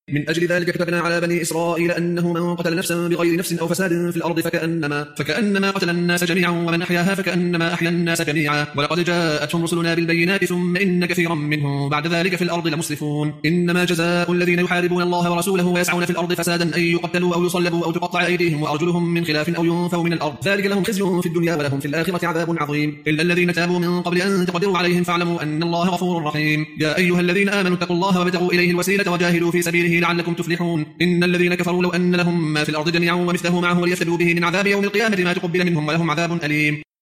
من أجل ذلك كتبنا على بني إسرائيل أنه من قتل نفسا بغير نفس أو فساد في الأرض فكأنما قتل الناس جميعا، ومن أحياها فكأنما أحيا الناس جميعا. ولقد جاءتهم رسلنا بالبينات ثم إن كثيرا منهم بعد ذلك في الأرض لمسرفون. إنما جزاء الذين يحاربون الله ورسوله ويسعون في الأرض فسادا أن يقتلوا أو يصلبوا أو تقطع أيديهم وأرجلهم من خلاف أو ينفوا من الأرض، ذلك لهم خزي في الدنيا ولهم في الآخرة عذاب عظيم. إلا الذين تابوا من قبل أن تقدروا عليهم فاعلموا أن الله غفور رحيم. يا أيها الذين آمنوا اتقوا الله وابتغوا إليه الوسيلة وجاهدوا في سبيله لعلكم تفلحون. إن الذين كفروا لو أن لهم ما في الأرض جميعا ومثله معه وليفتدوا به من عذاب يوم القيامة ما تقبل منهم ولهم عذاب أليم.